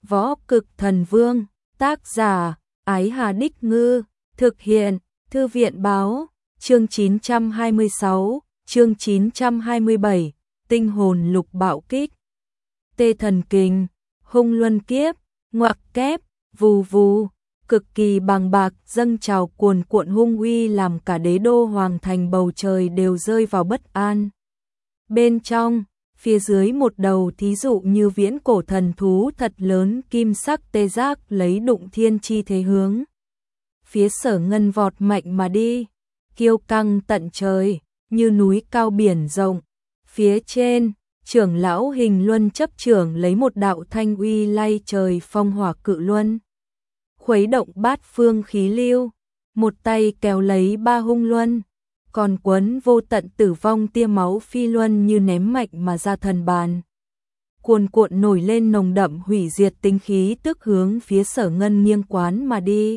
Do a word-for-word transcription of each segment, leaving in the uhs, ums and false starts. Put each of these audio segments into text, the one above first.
Võ Cực Thần Vương, tác giả, Ái Hà Đích Ngư, thực hiện, Thư viện Báo, chương chín trăm hai mươi sáu, chương chín trăm hai mươi bảy, Tinh hồn lục bạo kích. Tê thần kình, hung luân kiếp, ngoặc kép, vù vù, cực kỳ bằng bạc dâng trào cuồn cuộn hung uy làm cả đế đô hoàng thành bầu trời đều rơi vào bất an. Bên trong, phía dưới một đầu thí dụ như viễn cổ thần thú thật lớn kim sắc tê giác lấy đụng thiên chi thế hướng. Phía Sở Ngân vọt mạnh mà đi, kiêu căng tận trời, như núi cao biển rộng. Phía trên, trưởng lão Hình Luân chấp trưởng lấy một đạo thanh uy lay trời phong hỏa cự luân. Khuấy động bát phương khí lưu, một tay kéo lấy ba hung luân, còn quấn vô tận tử vong tia máu phi luân như ném mạnh mà ra thần bàn. Cuồn cuộn nổi lên nồng đậm hủy diệt tinh khí tức hướng phía Sở Ngân nghiêng quán mà đi.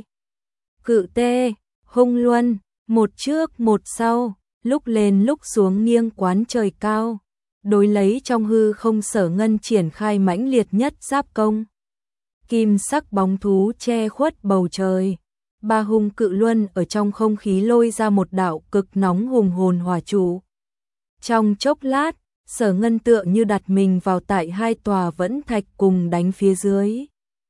Cự tê, hung luân, một trước một sau, lúc lên lúc xuống nghiêng quán trời cao, đối lấy trong hư không Sở Ngân triển khai mãnh liệt nhất giáp công. Kim sắc bóng thú che khuất bầu trời, ba hung cự luân ở trong không khí lôi ra một đạo cực nóng hùng hồn hỏa trụ. Trong chốc lát, Sở Ngân tựa như đặt mình vào tại hai tòa vẫn thạch cùng đánh phía dưới.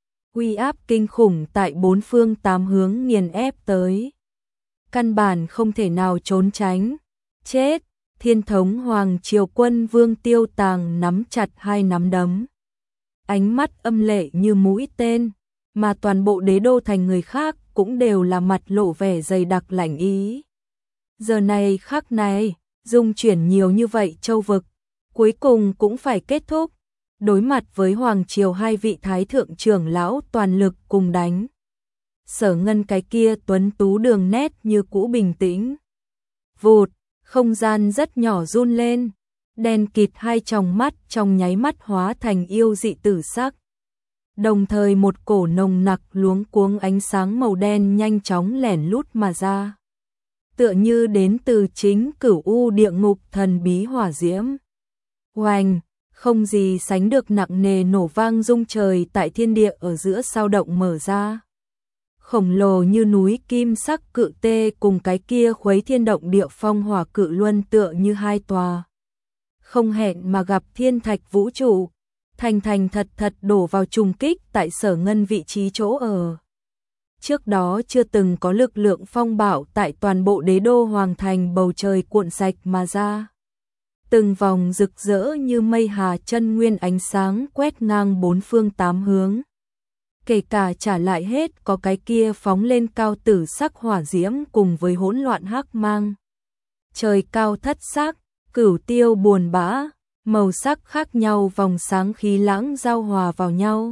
Uy áp kinh khủng tại bốn phương tám hướng nghiền ép tới. Căn bản không thể nào trốn tránh. Chết, Thiên thống Hoàng Triều Quân Vương Tiêu Tàng nắm chặt hai nắm đấm. Ánh mắt âm lệ như mũi tên, mà toàn bộ đế đô thành người khác cũng đều là mặt lộ vẻ dày đặc lạnh ý. Giờ này khắc này, dung chuyển nhiều như vậy châu vực, cuối cùng cũng phải kết thúc. Đối mặt với Hoàng Triều hai vị thái thượng trưởng lão toàn lực cùng đánh. Sở Ngân cái kia tuấn tú đường nét như cũ bình tĩnh. Vụt, không gian rất nhỏ run lên, đen kịt hai tròng mắt trong nháy mắt hóa thành yêu dị tử sắc. Đồng thời một cổ nồng nặc luống cuống ánh sáng màu đen nhanh chóng lẻn lút mà ra. Tựa như đến từ chính Cửu U địa ngục thần bí hỏa diễm. Oanh, không gì sánh được nặng nề nổ vang rung trời tại thiên địa ở giữa sao động mở ra. Khổng lồ như núi kim sắc cự tê cùng cái kia khuấy thiên động địa phong hỏa cự luân tựa như hai tòa. Không hẹn mà gặp thiên thạch vũ trụ, thành thành thật thật đổ vào trùng kích tại Sở Ngân vị trí chỗ ở. Trước đó chưa từng có lực lượng phong bạo tại toàn bộ đế đô hoàng thành bầu trời cuộn sạch mà ra. Từng vòng rực rỡ như mây hà chân nguyên ánh sáng quét ngang bốn phương tám hướng. Kể cả trả lại hết có cái kia phóng lên cao tử sắc hỏa diễm cùng với hỗn loạn hắc mang. Trời cao thất sắc, cửu tiêu buồn bã, màu sắc khác nhau vòng sáng khí lãng giao hòa vào nhau.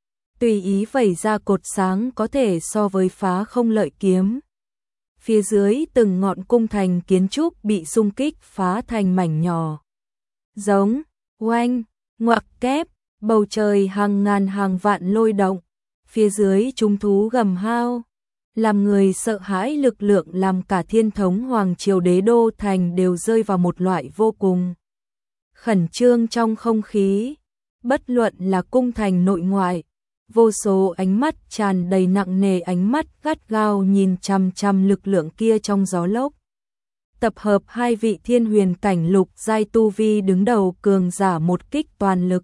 Tùy ý vẩy ra cột sáng có thể so với phá không lợi kiếm. Phía dưới từng ngọn cung thành kiến trúc bị xung kích phá thành mảnh nhỏ. Giống, oanh, ngoặc kép, bầu trời hàng ngàn hàng vạn lôi động. Phía dưới chúng thú gầm hao, làm người sợ hãi lực lượng làm cả Thiên thống Hoàng Triều đế đô thành đều rơi vào một loại vô cùng khẩn trương trong không khí. Bất luận là cung thành nội ngoại, vô số ánh mắt tràn đầy nặng nề ánh mắt gắt gao nhìn chằm chằm lực lượng kia trong gió lốc. Tập hợp hai vị thiên huyền cảnh lục giai tu vi đứng đầu cường giả một kích toàn lực.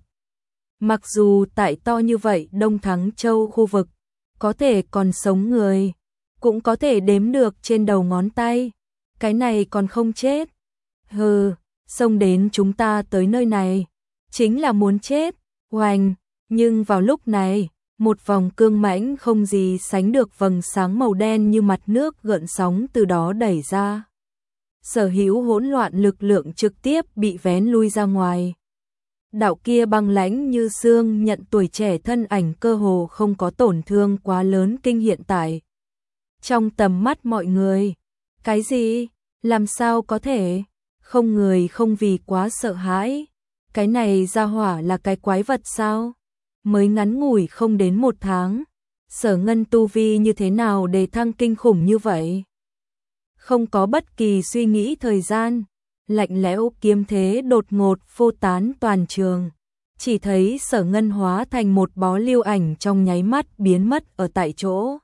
Mặc dù tại to như vậy Đông Thắng Châu khu vực, có thể còn sống người, cũng có thể đếm được trên đầu ngón tay. Cái này còn không chết. Hừ, xông đến chúng ta tới nơi này, chính là muốn chết. Oanh, nhưng vào lúc này, một vòng cương mãnh không gì sánh được vầng sáng màu đen như mặt nước gợn sóng từ đó đẩy ra. Sở hữu hỗn loạn lực lượng trực tiếp bị vén lui ra ngoài. Đạo kia băng lãnh như xương nhận tuổi trẻ thân ảnh cơ hồ không có tổn thương quá lớn kinh hiện tại. Trong tầm mắt mọi người, cái gì? Làm sao có thể? Không người không vì quá sợ hãi. Cái này ra hỏa là cái quái vật sao? Mới ngắn ngủi không đến một tháng, Sở Ngân tu vi như thế nào để thăng kinh khủng như vậy? Không có bất kỳ suy nghĩ thời gian, lạnh lẽo kiếm thế đột ngột phô tán toàn trường. chỉ thấy Sở Ngân hóa thành một bó lưu ảnh trong nháy mắt biến mất ở tại chỗ.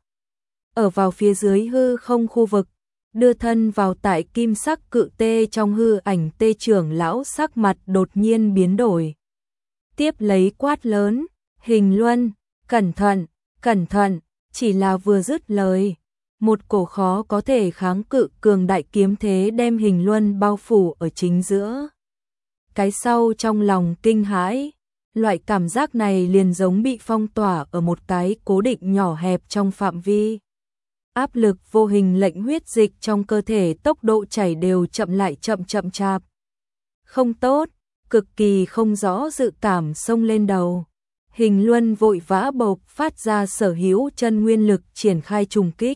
Ở vào phía dưới hư không khu vực, đưa thân vào tại kim sắc cự tê trong hư ảnh Tê trưởng lão sắc mặt đột nhiên biến đổi. Tiếp lấy quát lớn, Hình Luân, cẩn thận, cẩn thận, chỉ là vừa dứt lời. Một cổ khó có thể kháng cự cường đại kiếm thế đem Hình Luân bao phủ ở chính giữa. Cái sau trong lòng kinh hãi, loại cảm giác này liền giống bị phong tỏa ở một cái cố định nhỏ hẹp trong phạm vi. Áp lực vô hình lệnh huyết dịch trong cơ thể tốc độ chảy đều chậm lại chậm chậm chạp. Không tốt, cực kỳ không rõ dự cảm xông lên đầu. Hình Luân vội vã bộc phát ra sở hữu chân nguyên lực triển khai trùng kích.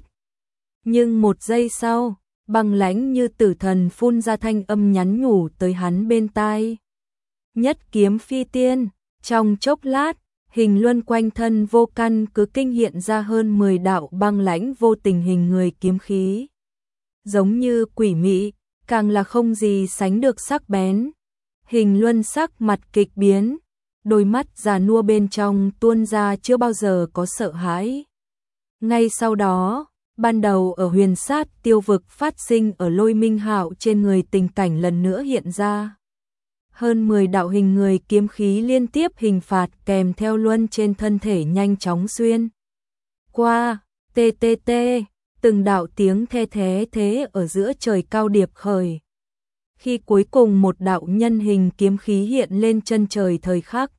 Nhưng một giây sau, băng lãnh như tử thần phun ra thanh âm nhắn nhủ tới hắn bên tai. Nhất kiếm phi tiên, trong chốc lát, Hình Luân quanh thân vô căn cứ kinh hiện ra hơn mười đạo băng lãnh vô tình hình người kiếm khí. Giống như quỷ mị, càng là không gì sánh được sắc bén. Hình Luân sắc mặt kịch biến, đôi mắt già nua bên trong tuôn ra chưa bao giờ có sợ hãi. Ngay sau đó, ban đầu ở huyền sát tiêu vực phát sinh ở Lôi Minh Hạo trên người tình cảnh lần nữa hiện ra. Hơn mười đạo hình người kiếm khí liên tiếp hình phạt kèm theo luân trên thân thể nhanh chóng xuyên qua, tê tê tê, từng đạo tiếng the thế thế ở giữa trời cao điệp khởi. Khi cuối cùng một đạo nhân hình kiếm khí hiện lên chân trời thời khắc,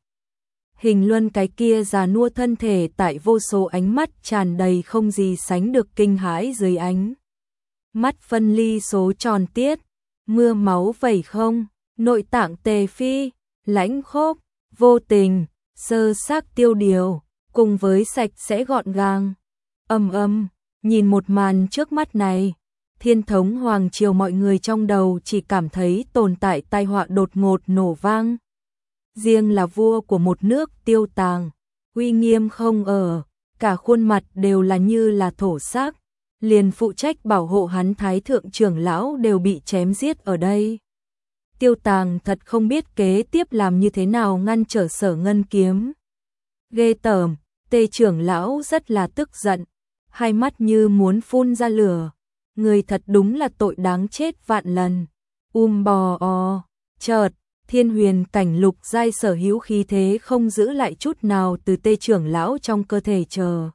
Hình Luân cái kia già nua thân thể tại vô số ánh mắt tràn đầy không gì sánh được kinh hãi dưới ánh mắt phân ly số tròn tiết, mưa máu vẩy không, nội tạng tề phi, lãnh khốc, vô tình, sơ xác tiêu điều, cùng với sạch sẽ gọn gàng. Ầm ầm, nhìn một màn trước mắt này, Thiên thống hoàng triều mọi người trong đầu chỉ cảm thấy tồn tại tai họa đột ngột nổ vang. Riêng là vua của một nước Tiêu Tàng, uy nghiêm không ở, cả khuôn mặt đều là như là thổ xác, liền phụ trách bảo hộ hắn thái thượng trưởng lão đều bị chém giết ở đây. Tiêu Tàng thật không biết kế tiếp làm như thế nào ngăn trở Sở Ngân kiếm. Ghê tởm, Tê trưởng lão rất là tức giận, hai mắt như muốn phun ra lửa. Người thật đúng là tội đáng chết vạn lần. Um bò o, chợt, Thiên huyền cảnh lục giai sở hữu khí thế không giữ lại chút nào từ Tê trưởng lão trong cơ thể chờ.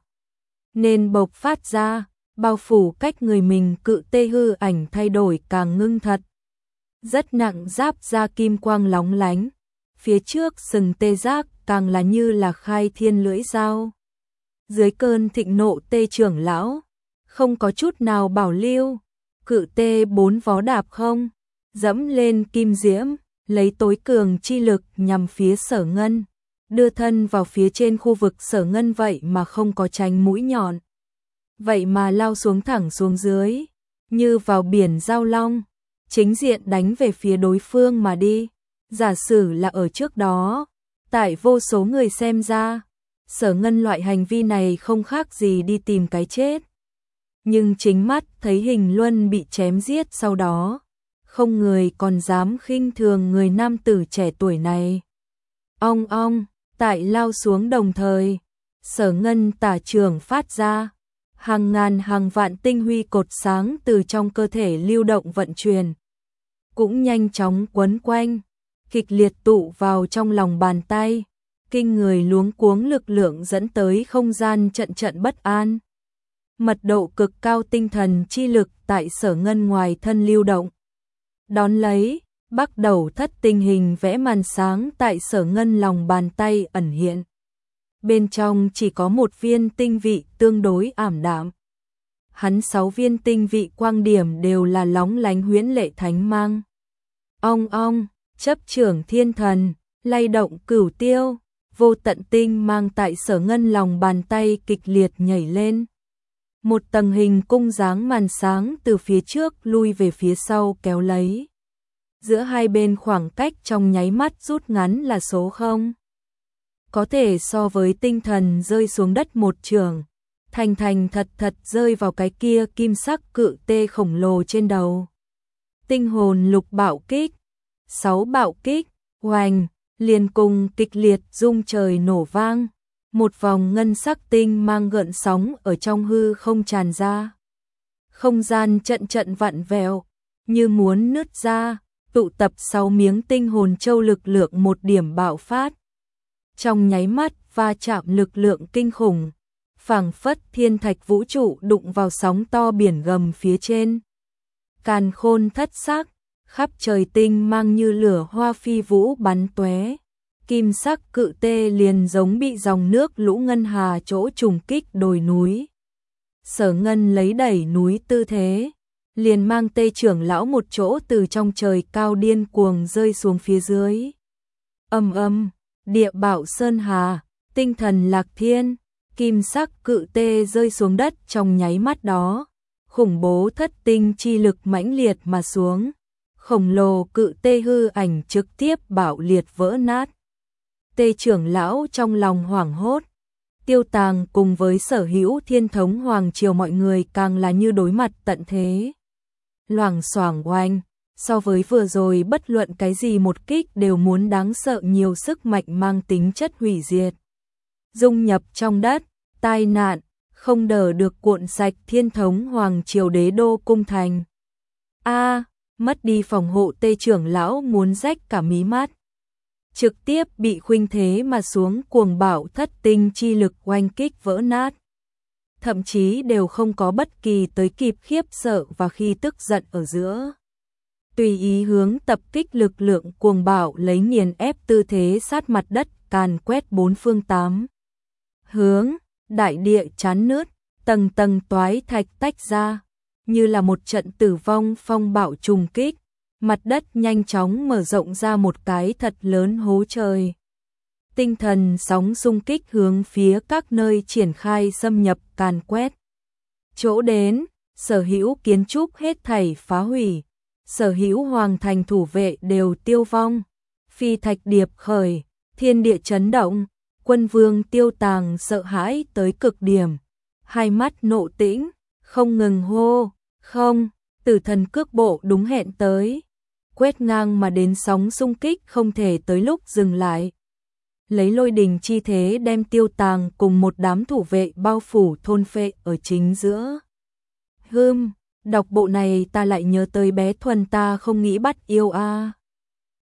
Nên bộc phát ra, bao phủ cách người mình cự tê hư ảnh thay đổi càng ngưng thật. Rất nặng giáp da kim quang lóng lánh, phía trước sừng tê giác càng là như là khai thiên lưỡi dao. Dưới cơn thịnh nộ Tê trưởng lão, không có chút nào bảo lưu, cự tê bốn vó đạp không, dẫm lên kim diễm, lấy tối cường chi lực nhằm phía Sở Ngân, đưa thân vào phía trên khu vực Sở Ngân vậy mà không có tránh mũi nhọn. Vậy mà lao xuống thẳng xuống dưới, như vào biển giao long, chính diện đánh về phía đối phương mà đi. Giả sử là ở trước đó, tại vô số người xem ra, Sở Ngân loại hành vi này không khác gì đi tìm cái chết. Nhưng chính mắt thấy Hình Luân bị chém giết sau đó, không người còn dám khinh thường người nam tử trẻ tuổi này. Ong ong, tại lao xuống đồng thời, Sở Ngân tả trường phát ra, hàng ngàn hàng vạn tinh huy cột sáng từ trong cơ thể lưu động vận chuyển, cũng nhanh chóng quấn quanh, kịch liệt tụ vào trong lòng bàn tay, kinh người luống cuống lực lượng dẫn tới không gian trận trận bất an. Mật độ cực cao tinh thần chi lực tại Sở Ngân ngoài thân lưu động. Đón lấy, bắt đầu thất tình hình vẽ màn sáng tại Sở Ngân lòng bàn tay ẩn hiện. Bên trong chỉ có một viên tinh vị tương đối ảm đạm. Hắn sáu viên tinh vị quang điểm đều là lóng lánh huyễn lệ thánh mang. Ong ong, chấp trưởng thiên thần, lay động cửu tiêu, vô tận tinh mang tại Sở Ngân lòng bàn tay kịch liệt nhảy lên. Một tầng hình cung dáng màn sáng từ phía trước lui về phía sau kéo lấy. Giữa hai bên khoảng cách trong nháy mắt rút ngắn là số không. Có thể so với tinh thần rơi xuống đất một trường, thành thành thật thật rơi vào cái kia kim sắc cự tê khổng lồ trên đầu. Tinh hồn lục bạo kích, sáu bạo kích, oanh, liền cùng kịch liệt rung trời nổ vang, một vòng ngân sắc tinh mang gợn sóng ở trong hư không tràn ra. Không gian trận trận vặn vẹo, như muốn nứt ra, tụ tập sáu miếng tinh hồn châu lực lượng một điểm bạo phát. Trong nháy mắt va chạm lực lượng kinh khủng, phảng phất thiên thạch vũ trụ đụng vào sóng to biển gầm phía trên. Càn khôn thất sắc, khắp trời tinh mang như lửa hoa phi vũ bắn tóe. Kim sắc cự tê liền giống bị dòng nước lũ ngân hà chỗ trùng kích đồi núi. Sở Ngân lấy đẩy núi tư thế, liền mang Tê trưởng lão một chỗ từ trong trời cao điên cuồng rơi xuống phía dưới. Âm âm, địa bảo sơn hà, tinh thần lạc thiên, kim sắc cự tê rơi xuống đất trong nháy mắt đó. Khủng bố thất tinh chi lực mãnh liệt mà xuống. Khổng lồ cự tê hư ảnh trực tiếp bạo liệt vỡ nát. Tê trưởng lão trong lòng hoảng hốt. Tiêu Tàng cùng với sở hữu thiên thống hoàng triều mọi người càng là như đối mặt tận thế. Loảng xoảng oanh, so với vừa rồi bất luận cái gì một kích đều muốn đáng sợ nhiều sức mạnh mang tính chất hủy diệt. Dung nhập trong đất, tai nạn, không đỡ được cuộn sạch thiên thống hoàng triều đế đô cung thành. A, mất đi phòng hộ Tê trưởng lão muốn rách cả mí mắt. Trực tiếp bị khuynh thế mà xuống cuồng bạo thất tinh chi lực oanh kích vỡ nát. Thậm chí đều không có bất kỳ tới kịp khiếp sợ và khi tức giận ở giữa. Tùy ý hướng tập kích lực lượng cuồng bạo lấy nghiền ép tư thế sát mặt đất càn quét bốn phương tám hướng, đại địa chán nứt, tầng tầng toái thạch tách ra, như là một trận tử vong phong bạo trùng kích. Mặt đất nhanh chóng mở rộng ra một cái thật lớn hố trời. Tinh thần sóng xung kích hướng phía các nơi triển khai xâm nhập càn quét. Chỗ đến, sở hữu kiến trúc hết thảy phá hủy, sở hữu hoàng thành thủ vệ đều tiêu vong. Phi thạch điệp khởi, thiên địa chấn động, quân vương Tiêu Tàng sợ hãi tới cực điểm. Hai mắt nộ tĩnh, không ngừng hô, không, tử thần cước bộ đúng hẹn tới. Quét ngang mà đến sóng xung kích không thể tới lúc dừng lại. Lấy lôi đình chi thế đem Tiêu Tàng cùng một đám thủ vệ bao phủ thôn phệ ở chính giữa. Hừm, đọc bộ này ta lại nhớ tới bé Thuần ta không nghĩ bắt yêu a. À.